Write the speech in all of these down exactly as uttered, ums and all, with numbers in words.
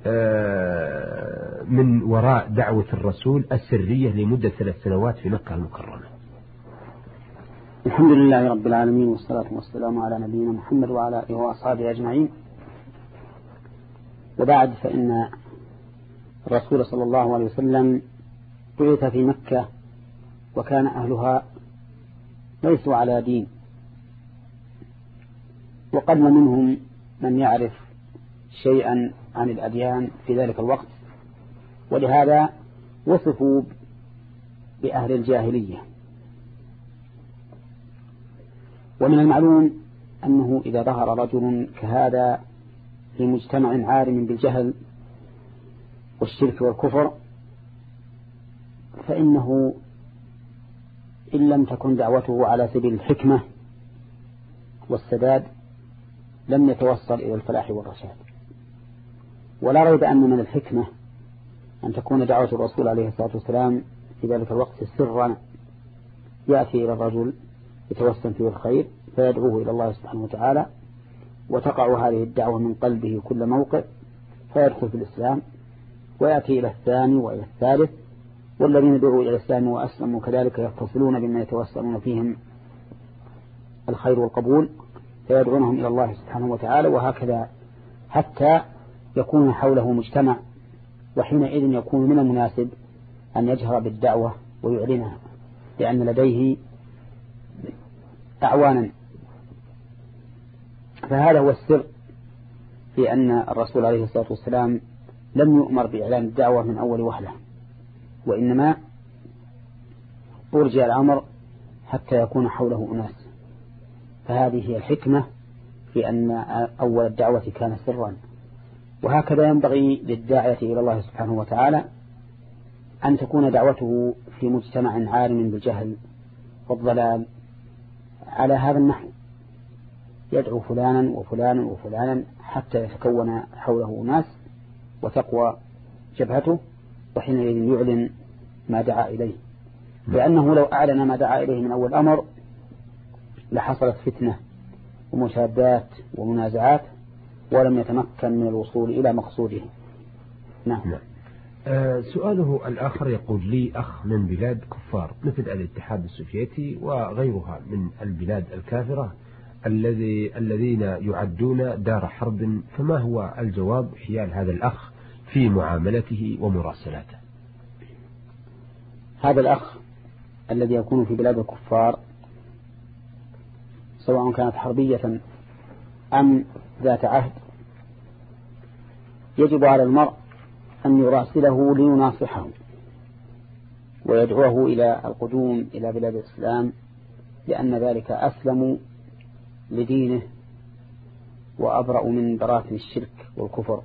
من وراء دعوة الرسول السرية لمدة ثلاث سنوات في مكة المكرمة؟ الحمد لله رب العالمين، والصلاة والسلام على نبينا محمد وعلى آله وأصحابه أجمعين. وبعد، فإن الرسول صلى الله عليه وسلم بعث في مكة وكان أهلها ليسوا على دين، وقل منهم من يعرف شيئا عن الأديان في ذلك الوقت، ولهذا وصفوا بأهل الجاهلية. ومن المعلوم أنه إذا ظهر رجل كهذا في مجتمع عارم بالجهل والشرك والكفر، فإنه إن لم تكن دعوته على سبيل الحكمة والسداد لم يتوصل إلى الفلاح والرشاد. ولا ريب أن من الحكمة أن تكون دعوة الرسول عليه الصلاة والسلام في ذلك الوقت سرا، يأتي إلى الرجل يتوسم فيه الخير فيدعوه إلى الله سبحانه وتعالى، وتقع هذه الدعوة من قلبه كل موقع فيدخل في الإسلام، ويأتي إلى الثاني وإلى الثالث، والذين دعوا إلى الإسلام وأسلموا كذلك يتصلون بما يتوسمون فيهم الخير والقبول فيدعونهم إلى الله سبحانه وتعالى، وهكذا حتى يكون حوله مجتمع. وحينئذ يكون من المناسب أن يجهر بالدعوة ويعلنها، لأن لديه أعوانا. فهذا هو السر في أن الرسول عليه الصلاة والسلام لم يؤمر بإعلان الدعوة من أول وهلة، وإنما أرجع الأمر حتى يكون حوله أناس. فهذه هي الحكمة في أن أول الدعوة كان سرا. وهكذا ينبغي للداعية إلى الله سبحانه وتعالى أن تكون دعوته في مجتمع عالم بالجهل والضلال على هذا النحو، يدعو فلانا وفلانا وفلانا حتى يتكون حوله ناس وتقوى جبهته، وحينئذ يعلن ما دعا إليه. لأنه لو أعلن ما دعا إليه من أول أمر لحصلت فتنة ومشادات ومنازعات، ولم يتمكن من الوصول إلى مقصوده. نعم. نعم. آه سؤاله الآخر يقول: لي أخ من بلاد كفار مثل الاتحاد السوفيتي وغيرها من البلاد الكافرة الذي الذين يعدون دار حرب، فما هو الجواب حيال هذا الأخ في معاملته ومراسلاته؟ هذا الأخ الذي يكون في بلاد الكفار سواء كانت حربية أم ذات عهد، يجب على المرء أن يراسله ليناصحه ويدعوه إلى القدوم إلى بلاد الإسلام، لأن ذلك أسلم لدينه وأبرأ من براثن الشرك والكفر.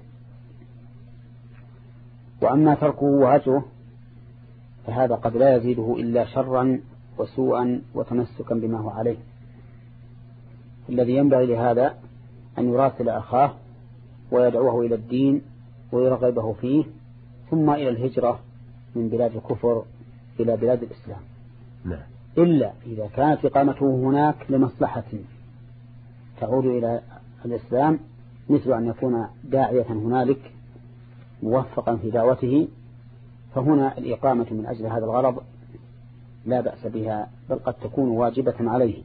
وأما تركه وهجره فهذا قد لا يزيده إلا شرا وسوءا وتمسكا بما هو عليه. الذي ينبغي لهذا أن يراسل أخاه ويدعوه إلى الدين ويرغبه فيه، ثم إلى الهجرة من بلاد الكفر إلى بلاد الإسلام. لا. إلا إذا كانت إقامته هناك لمصلحة تعود إلى الإسلام، مثل أن يكون داعية هنالك موفقا في دعوته، فهنا الإقامة من أجل هذا الغرض لا بأس بها، بل قد تكون واجبة عليه.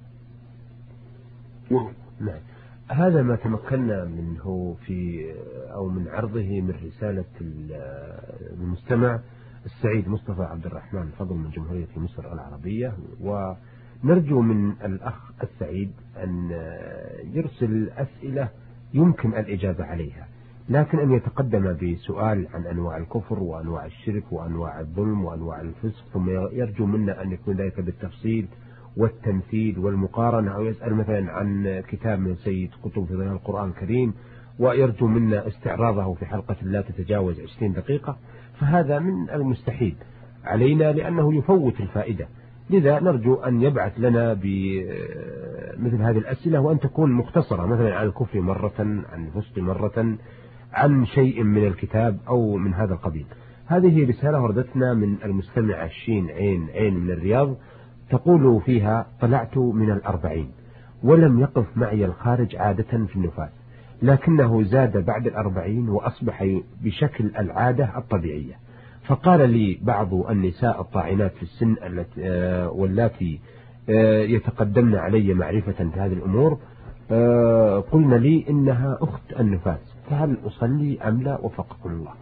نعم. نعم. هذا ما تمكنا منه في أو من عرضه من رسالة المستمع السعيد مصطفى عبد الرحمن فضل من جمهورية مصر العربية، ونرجو من الأخ السعيد أن يرسل أسئلة يمكن الإجابة عليها، لكن أن يتقدم بسؤال عن أنواع الكفر وأنواع الشرك وأنواع الظلم وأنواع الفسق، ثم يرجو منا أن يكون ذلك بالتفصيل والتمثيل والمقارنة، أو يسأل مثلا عن كتاب من سيد قطب في ظلال القرآن الكريم ويرجو منا استعراضه في حلقة لا تتجاوز عشرين دقيقة، فهذا من المستحيل علينا لأنه يفوت الفائدة. لذا نرجو أن يبعث لنا بمثل هذه الأسئلة، وأن تكون مختصرة، مثلا عن الكفر مرة، عن الفسق مرة، عن شيء من الكتاب أو من هذا القبيل. هذه رسالة وردتنا من المستمع الشين عين عين من الرياض، تقول فيها: طلعت من الأربعين ولم يقف معي الخارج عادة في النفاس، لكنه زاد بعد الأربعين وأصبح بشكل العادة الطبيعية. فقال لي بعض النساء الطاعنات في السن واللاتي يتقدمن علي معرفة في هذه الأمور قلنا لي إنها أخت النفاس، فهل أصلي أم لا وفقكم الله؟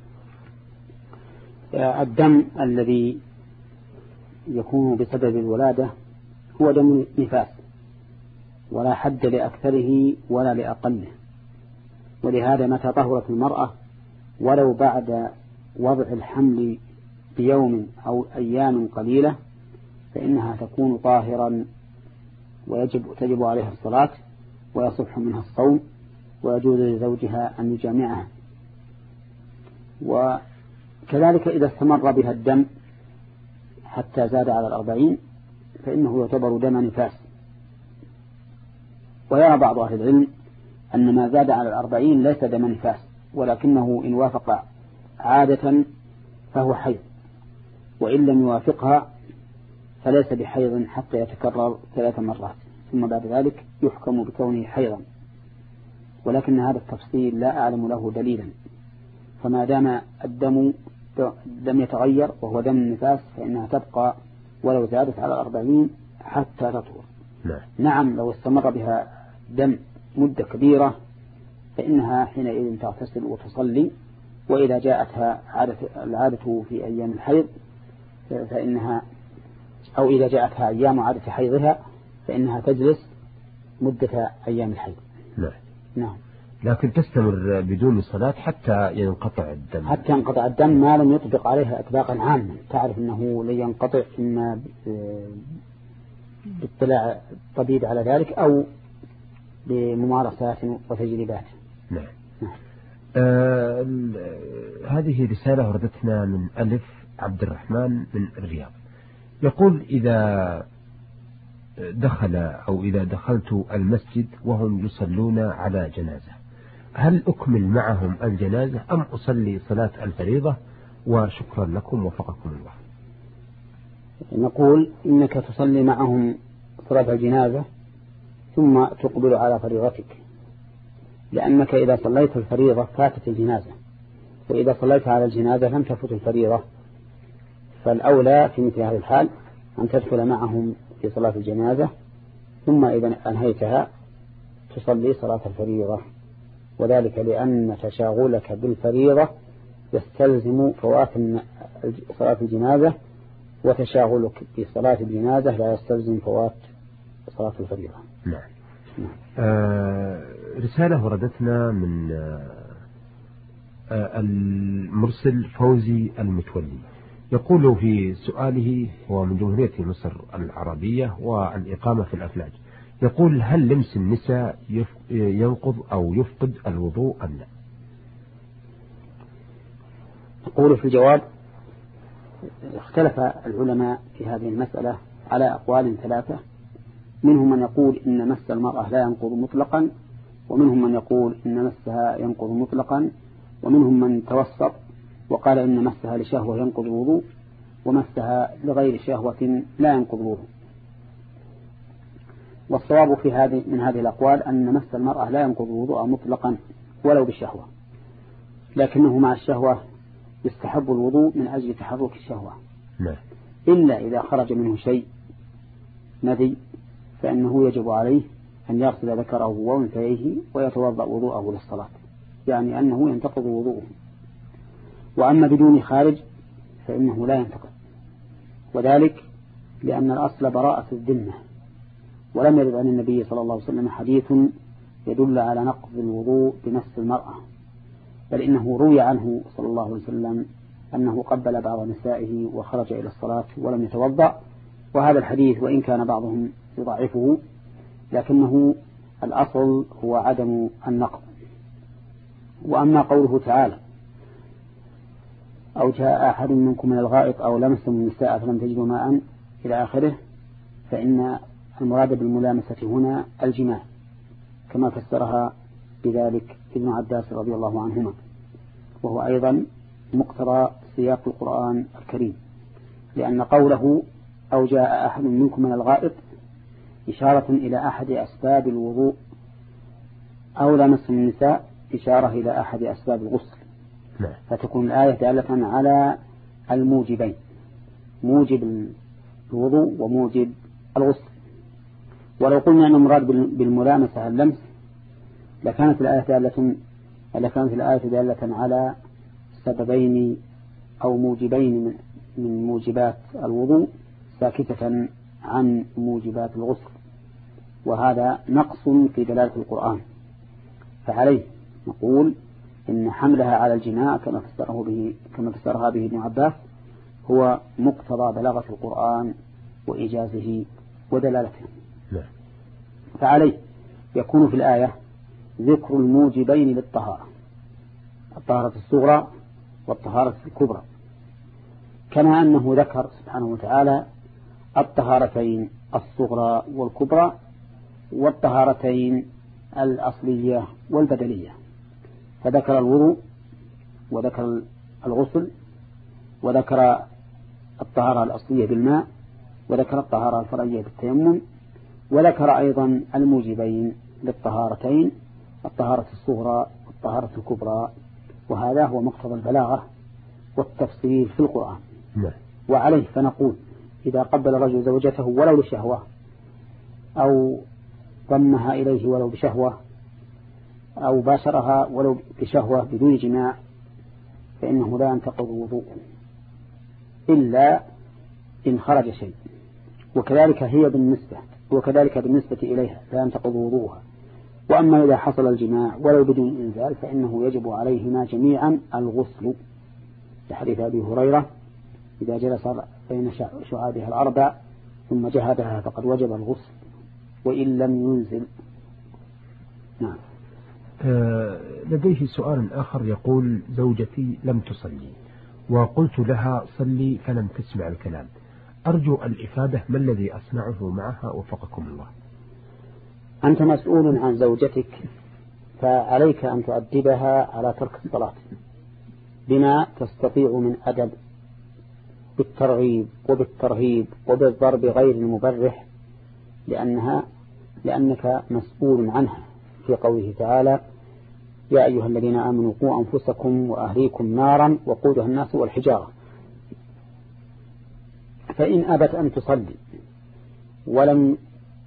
الدم الذي يكون بسبب الولادة هو دم نفاس، ولا حد لأكثره ولا لأقله، ولهذا متى طهرت المرأة ولو بعد وضع الحمل بيوم أو أيام قليلة فإنها تكون طاهرا ويجب تجب عليها الصلاة ويصح منها الصوم ويجوز لزوجها أن يجامعها. وكذلك إذا استمر بها الدم حتى زاد على الأربعين فإنه يعتبر دم نفاس. ويرى بعض أهل العلم أن ما زاد على الأربعين ليس دم نفاس، ولكنه إن وافق عادة فهو حيض، وإن لم يوافقها فليس بحيض حتى يتكرر ثلاث مرات، ثم بعد ذلك يحكم بكونه حيضا. ولكن هذا التفصيل لا أعلم له دليلا، فما دام الدم لم يتغير وهو دم النفاس فإنها تبقى ولو زادت على الأربعين حتى تطهر. نعم. نعم لو استمر بها دم مدة كبيرة فإنها حينئذ تغتسل وتصلي، وإذا جاءتها عادة العادة في أيام الحيض فإنها أو إذا جاءتها أيام عادة حيضها فإنها تجلس مدة أيام الحيض. نعم. نعم. لكن تستمر بدون صلاة حتى ينقطع الدم. حتى ينقطع الدم ما لم يطبق عليها إطلاقا عاما. تعرف أنه لن ينقطع إما باطلاع الطبيب على ذلك أو بممارسات وتجربات. نعم. نعم. آه هذه رسالة وردتنا من ألف عبد الرحمن من الرياض، يقول: إذا دخل أو إذا دخلت المسجد وهم يصلون على جنازة هل أكمل معهم الجنازة أم أصلي صلاة الفريضة؟ وشكرا لكم وفقكم الله. نقول إنك تصلي معهم صلاة الجنازة ثم تقبل على فريضتك، لأنك إذا صليت الفريضة فاتت الجنازة، وإذا صليت على الجنازة لم تفت الفريضة، فالأولى في مثل هذا الحال أن تدخل معهم في صلاة الجنازة ثم إذا أنهيتها تصلي صلاة الفريضة، وذلك لأن تشاغلك بالفريضة يستلزم فوات صلاة الجنازة، وتشاغلك بصلاة الجنازة لا يستلزم فوات صلاة الفريضة. نعم. نعم. آه رسالة وردتنا من آه المرسل فوزي المتولي، يقول في سؤاله، هو من جمهورية مصر العربية والإقامة في الأفلاج، يقول: هل لمس النساء ينقض أو يفقد الوضوء أم لا؟ يقول في الجواب: اختلف العلماء في هذه المسألة على أقوال ثلاثة، منهم من يقول إن مس المرأة لا ينقض مطلقا، ومنهم من يقول إن مسها ينقض مطلقا، ومنهم من توسط وقال إن مسها لشهوة ينقض الوضوء، ومسها لغير شهوة لا ينقض الوضوء. والصواب في هذه من هذه الأقوال أن مس المرأة لا ينقض الوضوء مطلقا ولو بالشهوة، لكنه مع الشهوة يستحب الوضوء من أجل تحرك الشهوة. لا. إلا إذا خرج منه شيء مذي فإنه يجب عليه أن يغسل ذكره وأنثيه ويتوضأ وضوءه للصلاة، يعني أنه ينتقض وضوءه. وأما بدون خارج فإنه لا ينتقض، وذلك لأن الأصل براءة الذمة، ولم يرد عن النبي صلى الله عليه وسلم حديث يدل على نقض الوضوء بمس المرأة، بل إنه روي عنه صلى الله عليه وسلم أنه قبل بعض نسائه وخرج إلى الصلاة ولم يتوضأ. وهذا الحديث وإن كان بعضهم يضعفه لكنه الأصل هو عدم النقض. وأما قوله تعالى: أو جاء أحد منكم من الغائط أو لمستم النساء فلم تجدوا ماء إلى آخره، فإن المراد بالملامسة هنا الجماع، كما فسرها بذلك ابن عباس رضي الله عنهما، وهو أيضا مقتضى سياق القرآن الكريم، لأن قوله أو جاء أحد منكم من الغائط إشارة إلى أحد أسباب الوضوء أو لامستم النساء إشارة إلى أحد أسباب الغسل، نعم. فتكون الآية دالة على الموجبين، موجب الوضوء وموجب الغسل. ولو قلنا أن المراد بالملامسة اللمس لكانت الآية دالة لكانت الآية دالة على سببين أو موجبين من موجبات الوضوء ساكتة عن موجبات الغسل، وهذا نقص في دلالة القرآن. فعليه نقول إن حملها على الجماع كما فسره به كما فسرها به ابن عباس هو مقتضى بلاغة القرآن وإيجازه ودلالته. فعليه يكون في الآية ذكر الموجبين للطهارة، الطهارة الصغرى والطهارة الكبرى، كما أنه ذكر سبحانه وتعالى الطهارتين الصغرى والكبرى والطهارتين الأصلية والبدلية، فذكر الوضوء وذكر الغسل وذكر الطهارة الأصلية بالماء وذكر الطهارة الفرعية بالتيمم، وذكر أيضا الموجبين للطهارتين الطهارة الصغرى والطهارة الكبرى، وهذا هو مقتضى البلاغة والتفصيل في القرآن. وعليه فنقول إذا قبل الرجل زوجته ولو لشهوة أو ضمها إليه ولو بشهوة أو باشرها ولو بشهوة بدون جماع فإنه لا ينتقض وضوء إلا إن خرج شيء، وكذلك هي بالنسبة وكذلك بالنسبة إليها لا ينتقض وضوءها. وأما إذا حصل الجماع ولو بدون إنزال فإنه يجب عليهما جميعا الغسل، لحديث أبي هريرة إذا جلس بين شعابها الأربع ثم جهدها فقد وجب الغسل وإن لم ينزل. نعم. آه لديه سؤال آخر يقول: زوجتي لم تصلي وقلت لها صلي فلم تسمع الكلام، أرجو الإفادة ما الذي أصنعه معها وفقكم الله. أنت مسؤول عن زوجتك، فعليك أن تؤدبها على ترك الصلاة بما تستطيع من أدب، بالترغيب وبالترهيب وبالضرب غير المبرح، لأنها لأنك مسؤول عنها في قوله تعالى: يا أيها الذين آمنوا قوا أنفسكم وأهليكم نارا وقودها الناس والحجارة. فإن أبت أن تصلي ولم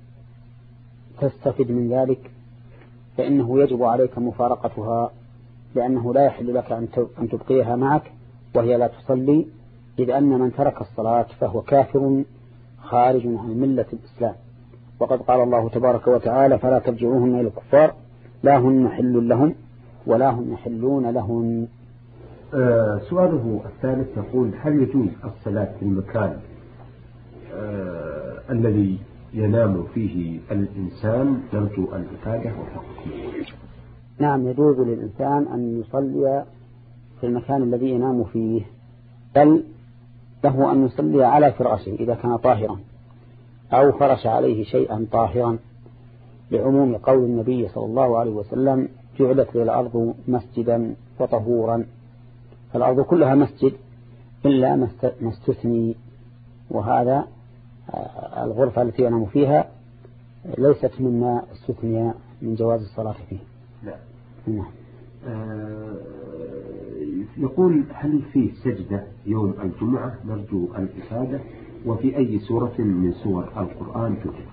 تستفد من ذلك فإنه يجب عليك مفارقتها، لأنه لا يحل لك أن تبقيها معك وهي لا تصلي، إذ أن من ترك الصلاة فهو كافر خارج عن ملة الإسلام. وقد قال الله تبارك وتعالى: فلا ترجعوهن إلى الكفار لا هن حل لهم ولا هم يحلون لهن. آه سؤاله الثالث يقول: هل يجوز الصلاة في المكان آه الذي ينام فيه الإنسان؟ نرجو الإفادة وفقكم. نعم، يجوز للإنسان أن يصلي في المكان الذي ينام فيه، بل له أن يصلي على فراشه إذا كان طاهرا أو فرش عليه شيئا طاهرا، لعموم قول النبي صلى الله عليه وسلم: جعلت الأرض مسجدا وطهورا. فالأرض كلها مسجد إلا ما استثني، وهذا الغرفة التي ينام فيها ليست مما استثني من جواز الصلاة فيه. لا. نعم. آه يقول: هل فيه سجدة يوم الجمعة؟ نرجو الإفادة، وفي أي سورة من سور القرآن توجد؟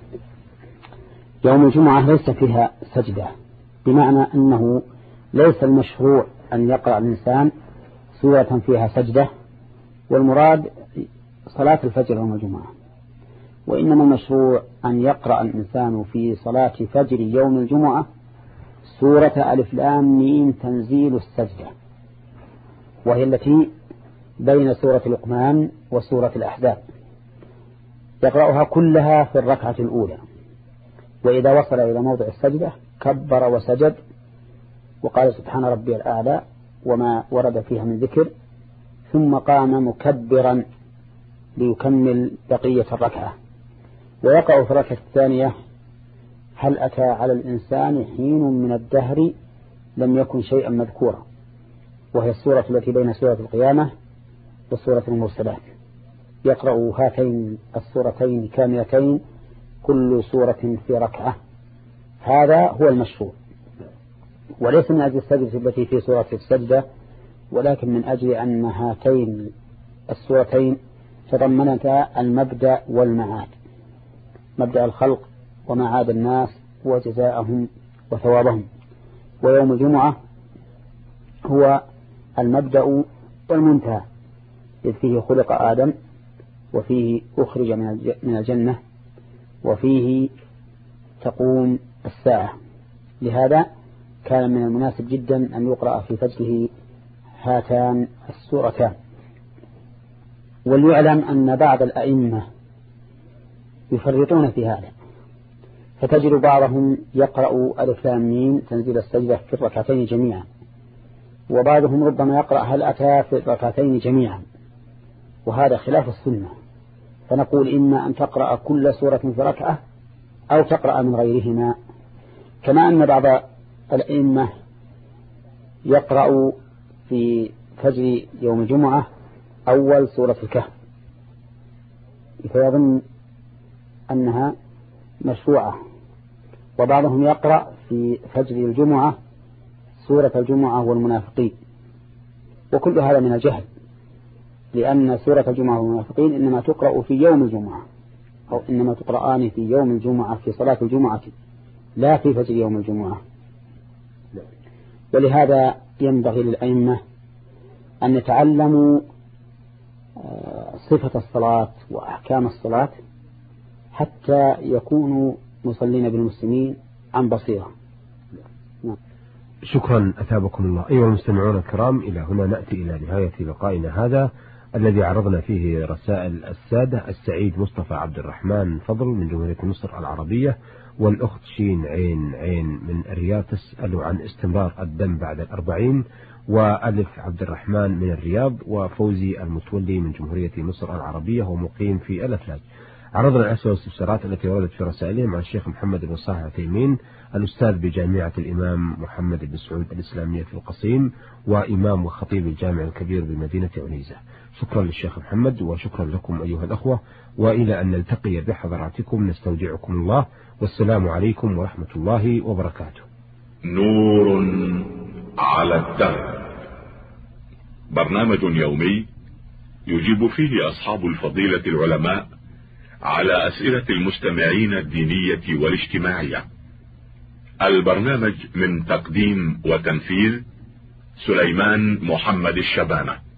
يوم الجمعة ليس فيها سجدة، بمعنى أنه ليس المشروع أن يقرأ الإنسان سورة فيها سجدة، والمراد صلاة الفجر يوم الجمعة، وإنما المشروع أن يقرأ الإنسان في صلاة فجر يوم الجمعة سورة ألف لام ميم تنزيل السجدة، وهي التي بين سورة لقمان وسورة الأحزاب، يقرأها كلها في الركعة الأولى، وإذا وصل إلى موضع السجدة كبر وسجد وقال: سبحان ربي الأعلى وما ورد فيها من ذكر، ثم قام مكبرا ليكمل بقية الركعة، ويقع في الركعة الثانية: هل أتى على الإنسان حين من الدهر لم يكن شيئا مذكورا، وهي السورة التي بين سورة القيامة وسورة المرسلات، يقرأ هاتين السورتين كاملتين كل سورة في ركعة. هذا هو المشروع، وليس من أجل السجدة التي في سورة السجدة، ولكن من أجل أن هاتين السورتين تضمنتا المبدأ والمعاد، مبدأ الخلق ومعاد الناس وجزاءهم وثوابهم. ويوم الجمعة هو المبدأ والمنتهى، إذ فيه خلق آدم، وفيه أخرج من الجنة، وفيه تقوم الساعة. لهذا كان من المناسب جدا أن يقرأ في فجره هاتان السورتان. وليعلم أن بعض الأئمة يفرطون في هذا، فتجد بعضهم يقرأ ألف لام ميم تنزيل السجدة في الركعتين جميعا، وبعضهم ربما يقرأ هل أتى في الركعتين جميعا، وهذا خلاف السنة. فنقول إما أن تقرأ كل سورة في ركعة أو تقرأ من غيرهما. كما أن بعض الأئمة يقرأ في فجر يوم الجمعة أول سورة الكهف فيظن أنها مشروعة، وبعضهم يقرأ في فجر الجمعة سورة الجمعة والمنافقين، وكل هذا من الجهل، لأن سورة الجمعة والمنافقين إنما تقرأ في يوم الجمعة، أو إنما تقرآن في يوم الجمعة في صلاة الجمعة، لا في فجر يوم الجمعة. ولهذا ينبغي للأئمة أن يتعلموا صفة الصلاة وأحكام الصلاة حتى يكونوا مصلين بالمسلمين عن بصيرة. شكرا أثابكم الله. أيها المستمعون الكرام، إلى هنا نأتي إلى نهاية لقائنا هذا الذي عرضنا فيه رسائل السادة السعيد مصطفى عبد الرحمن فضل من جمهورية مصر العربية، والأخت شين عين عين من الرياض تسأل عن استمرار الدم بعد الأربعين، وألف عبد الرحمن من الرياض، وفوزي المتولي من جمهورية مصر العربية ومقيم في الأفلاج. عرضنا الأسئلة والاستفسارات التي وردت في رسائلهم عن الشيخ محمد بن صالح العثيمين، الأستاذ بجامعة الإمام محمد بن سعود الإسلامية في القصيم، وإمام وخطيب الجامع الكبير بمدينة عنيزة. شكرا للشيخ محمد وشكرا لكم أيها الأخوة، وإلى أن نلتقي بحضراتكم نستودعكم الله، والسلام عليكم ورحمة الله وبركاته. نور على الدرب، برنامج يومي يجيب فيه أصحاب الفضيلة العلماء على أسئلة المستمعين الدينية والاجتماعية. البرنامج من تقديم وتنفيذ سليمان محمد الشبانة.